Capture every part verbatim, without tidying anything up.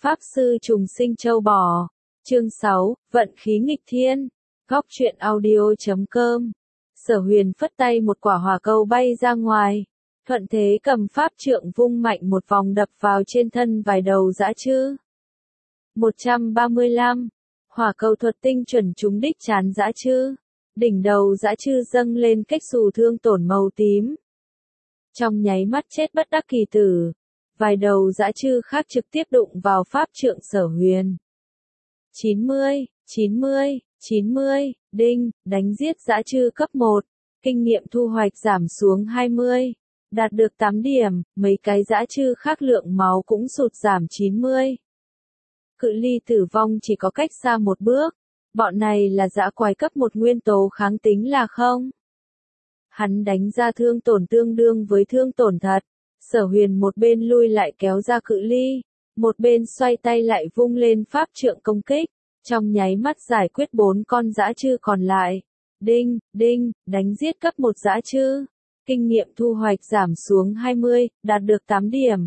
Pháp Sư Trùng Sinh Châu Bò. Chương sáu, Vận khí nghịch thiên. Góc truyện audio chấm com. Sở Huyền phất tay một quả hỏa cầu bay ra ngoài. Thuận thế cầm pháp trượng vung mạnh một vòng đập vào trên thân vài đầu dã chư. một trăm ba mươi lăm. Hỏa cầu thuật tinh chuẩn trúng đích chán dã chư. Đỉnh đầu dã chư dâng lên cách xù thương tổn màu tím. Trong nháy mắt chết bất đắc kỳ tử. Vài đầu dã chư khác trực tiếp đụng vào pháp trượng Sở Huyền. chín mươi, chín mươi, chín mươi, đinh, đánh giết dã chư cấp một. Kinh nghiệm thu hoạch giảm xuống hai mươi. Đạt được tám điểm, mấy cái dã chư khác lượng máu cũng sụt giảm chín mươi. Cự ly tử vong chỉ có cách xa một bước. Bọn này là dã quái cấp một nguyên tố kháng tính là không? Hắn đánh ra thương tổn tương đương với thương tổn thật. Sở Huyền một bên lui lại kéo ra cự ly, một bên xoay tay lại vung lên pháp trượng công kích, trong nháy mắt giải quyết bốn con dã chư còn lại. Đinh, đinh, đánh giết cấp một dã chư. Kinh nghiệm thu hoạch giảm xuống hai mươi, đạt được tám điểm.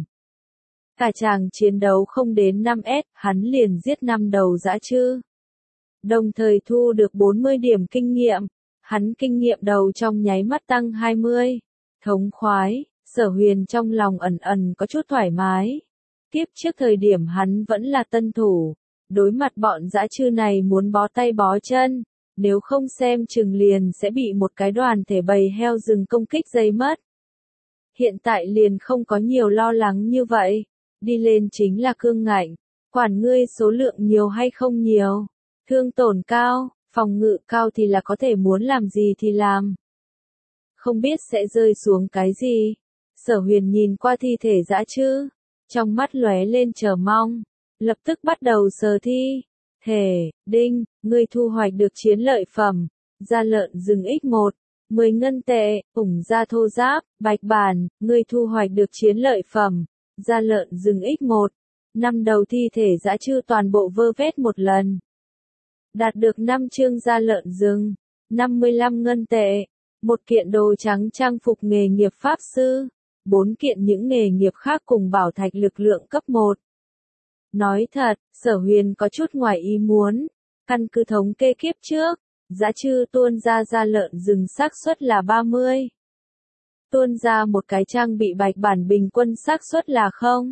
Cả chàng chiến đấu không đến năm S, hắn liền giết năm đầu dã chư. Đồng thời thu được bốn mươi điểm kinh nghiệm, hắn kinh nghiệm đầu trong nháy mắt tăng hai mươi. Thống khoái, Sở Huyền trong lòng ẩn ẩn có chút thoải mái. Kiếp trước thời điểm hắn vẫn là tân thủ, đối mặt bọn dã chư này muốn bó tay bó chân, nếu không xem chừng liền sẽ bị một cái đoàn thể bầy heo rừng công kích dây mất. Hiện tại liền không có nhiều lo lắng như vậy, đi lên chính là cương ngạnh, quản ngươi số lượng nhiều hay không nhiều, thương tổn cao, phòng ngự cao thì là có thể muốn làm gì thì làm. Không biết sẽ rơi xuống cái gì. Sở Huyền nhìn qua thi thể dã chư, trong mắt lóe lên chờ mong, lập tức bắt đầu sờ thi thể. Đinh, ngươi thu hoạch được chiến lợi phẩm, da lợn rừng x một, mười ngân tệ, ủng da thô giáp, bạch bản, ngươi thu hoạch được chiến lợi phẩm, da lợn rừng x một, năm đầu thi thể dã chư toàn bộ vơ vét một lần. Đạt được năm chương da lợn rừng, năm mươi lăm ngân tệ, một kiện đồ trắng trang phục nghề nghiệp pháp sư, bốn kiện những nghề nghiệp khác cùng bảo thạch lực lượng cấp một. Nói thật, Sở Huyền có chút ngoài ý muốn, căn cứ thống kê kiếp trước, dã chư tuôn ra da lợn rừng xác suất là ba mươi. Tuôn ra một cái trang bị bạch bản bình quân xác suất là không.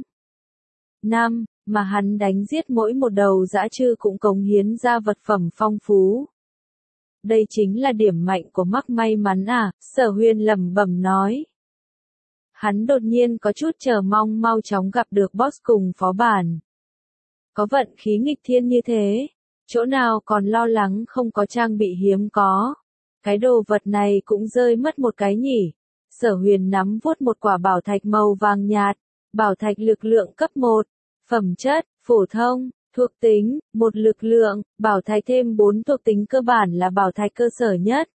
năm, mà hắn đánh giết mỗi một đầu dã chư cũng cống hiến ra vật phẩm phong phú. Đây chính là điểm mạnh của mắc may mắn à, Sở Huyền lẩm bẩm nói. Hắn đột nhiên có chút chờ mong mau chóng gặp được boss cùng phó bản. Có vận khí nghịch thiên như thế, chỗ nào còn lo lắng không có trang bị hiếm có. Cái đồ vật này cũng rơi mất một cái nhỉ. Sở Huyền nắm vuốt một quả bảo thạch màu vàng nhạt, bảo thạch lực lượng cấp một, phẩm chất, phổ thông, thuộc tính, một lực lượng, bảo thạch thêm bốn thuộc tính cơ bản là bảo thạch cơ sở nhất.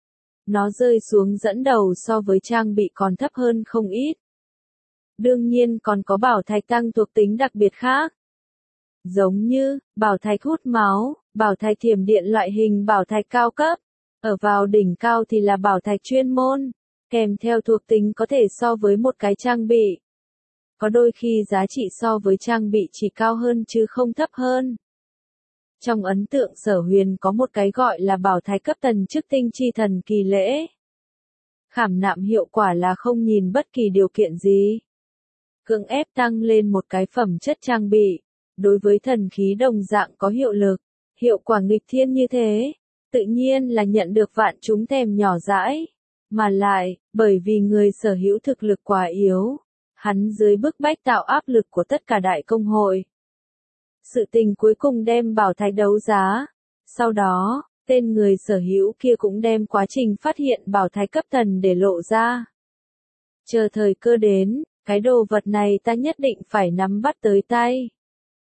Nó rơi xuống dẫn đầu so với trang bị còn thấp hơn không ít. Đương nhiên còn có bảo thạch tăng thuộc tính đặc biệt khác. Giống như, bảo thạch hút máu, bảo thạch thiểm điện loại hình bảo thạch cao cấp. Ở vào đỉnh cao thì là bảo thạch chuyên môn, kèm theo thuộc tính có thể so với một cái trang bị. Có đôi khi giá trị so với trang bị chỉ cao hơn chứ không thấp hơn. Trong ấn tượng Sở Huyền có một cái gọi là bảo thạch cấp tần chức tinh chi thần kỳ lễ. Khảm nạm hiệu quả là không nhìn bất kỳ điều kiện gì. Cưỡng ép tăng lên một cái phẩm chất trang bị, đối với thần khí đồng dạng có hiệu lực, hiệu quả nghịch thiên như thế, tự nhiên là nhận được vạn chúng thèm nhỏ dãi. Mà lại, bởi vì người sở hữu thực lực quá yếu, hắn dưới bức bách tạo áp lực của tất cả đại công hội. Sự tình cuối cùng đem bảo thạch đấu giá. Sau đó, tên người sở hữu kia cũng đem quá trình phát hiện bảo thạch cấp thần để lộ ra. Chờ thời cơ đến, cái đồ vật này ta nhất định phải nắm bắt tới tay.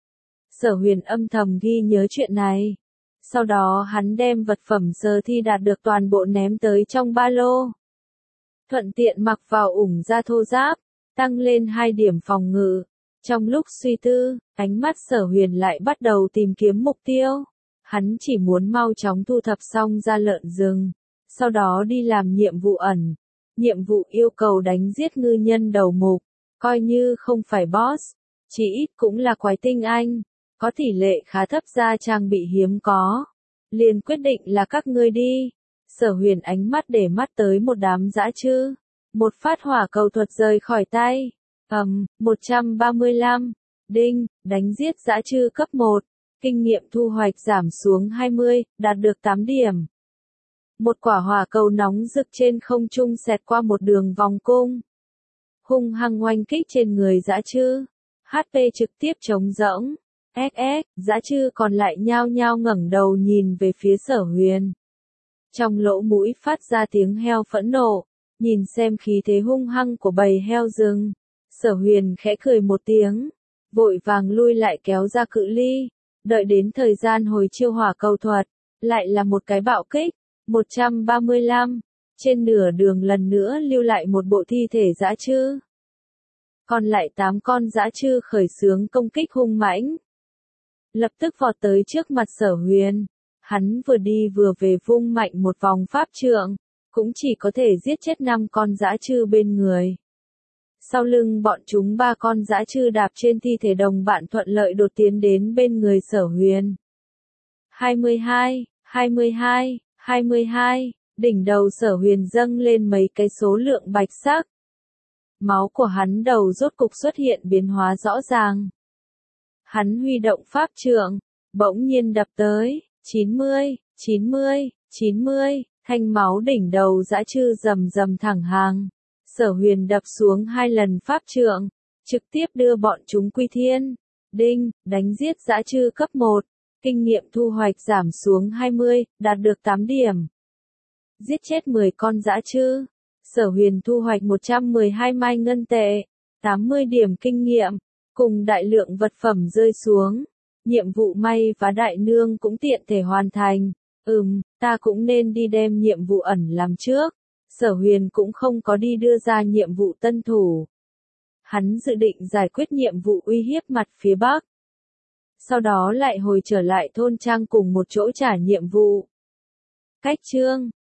Sở Huyền âm thầm ghi nhớ chuyện này. Sau đó hắn đem vật phẩm giờ thi đạt được toàn bộ ném tới trong ba lô. Thuận tiện mặc vào ủng da thô giáp, tăng lên hai điểm phòng ngự. Trong lúc suy tư, ánh mắt Sở Huyền lại bắt đầu tìm kiếm mục tiêu. Hắn chỉ muốn mau chóng thu thập xong da lợn rừng, sau đó đi làm nhiệm vụ ẩn. Nhiệm vụ yêu cầu đánh giết ngư nhân đầu mục, coi như không phải boss, Chỉ ít cũng là quái tinh anh, có tỷ lệ khá thấp ra trang bị hiếm có. Liền quyết định là các ngươi đi. Sở Huyền ánh mắt để mắt tới một đám dã chư. Một phát hỏa cầu thuật rời khỏi tay. Ầm, một trăm ba mươi lăm. Đinh, đánh giết dã chư cấp một. Kinh nghiệm thu hoạch giảm xuống hai mươi, đạt được tám điểm. Một quả hỏa cầu nóng rực trên không trung xẹt qua một đường vòng cung. Hung hăng oanh kích trên người dã chư. hát pê trực tiếp trống rỗng. ét ét, dã chư còn lại nhao nhao ngẩng đầu nhìn về phía Sở Huyền. Trong lỗ mũi phát ra tiếng heo phẫn nộ, nhìn xem khí thế hung hăng của bầy heo rừng. Sở Huyền khẽ cười một tiếng, vội vàng lui lại kéo ra cự ly, đợi đến thời gian hồi chiêu hỏa cầu thuật, lại là một cái bạo kích, một trăm ba mươi lăm, trên nửa đường lần nữa lưu lại một bộ thi thể dã chư. Còn lại tám con dã chư khởi xướng công kích hung mãnh. Lập tức vọt tới trước mặt Sở Huyền. Hắn vừa đi vừa về vung mạnh một vòng pháp trượng, cũng chỉ có thể giết chết năm con dã chư bên người. Sau lưng bọn chúng ba con dã chư đạp trên thi thể đồng bạn thuận lợi đột tiến đến bên người Sở Huyền. hai mươi hai, hai mươi hai, hai mươi hai, đỉnh đầu Sở Huyền dâng lên mấy cái số lượng bạch sắc. Máu của hắn đầu rốt cục xuất hiện biến hóa rõ ràng. Hắn huy động pháp trượng, bỗng nhiên đập tới, chín mươi, chín mươi, chín mươi, thanh máu đỉnh đầu dã chư rầm rầm thẳng hàng. Sở Huyền đập xuống hai lần pháp trượng, trực tiếp đưa bọn chúng quy thiên. Đinh, đánh giết dã chư cấp một, kinh nghiệm thu hoạch giảm xuống hai mươi, đạt được tám điểm. Giết chết mười con dã chư. Sở Huyền thu hoạch một trăm mười hai mai ngân tệ, tám mươi điểm kinh nghiệm, cùng đại lượng vật phẩm rơi xuống. Nhiệm vụ may và đại nương cũng tiện thể hoàn thành. Ừm, ta cũng nên đi đem nhiệm vụ ẩn làm trước. Sở Huyền cũng không có đi đưa ra nhiệm vụ tân thủ. Hắn dự định giải quyết nhiệm vụ uy hiếp mặt phía Bắc. Sau đó lại hồi trở lại thôn trang cùng một chỗ trả nhiệm vụ. Cách chương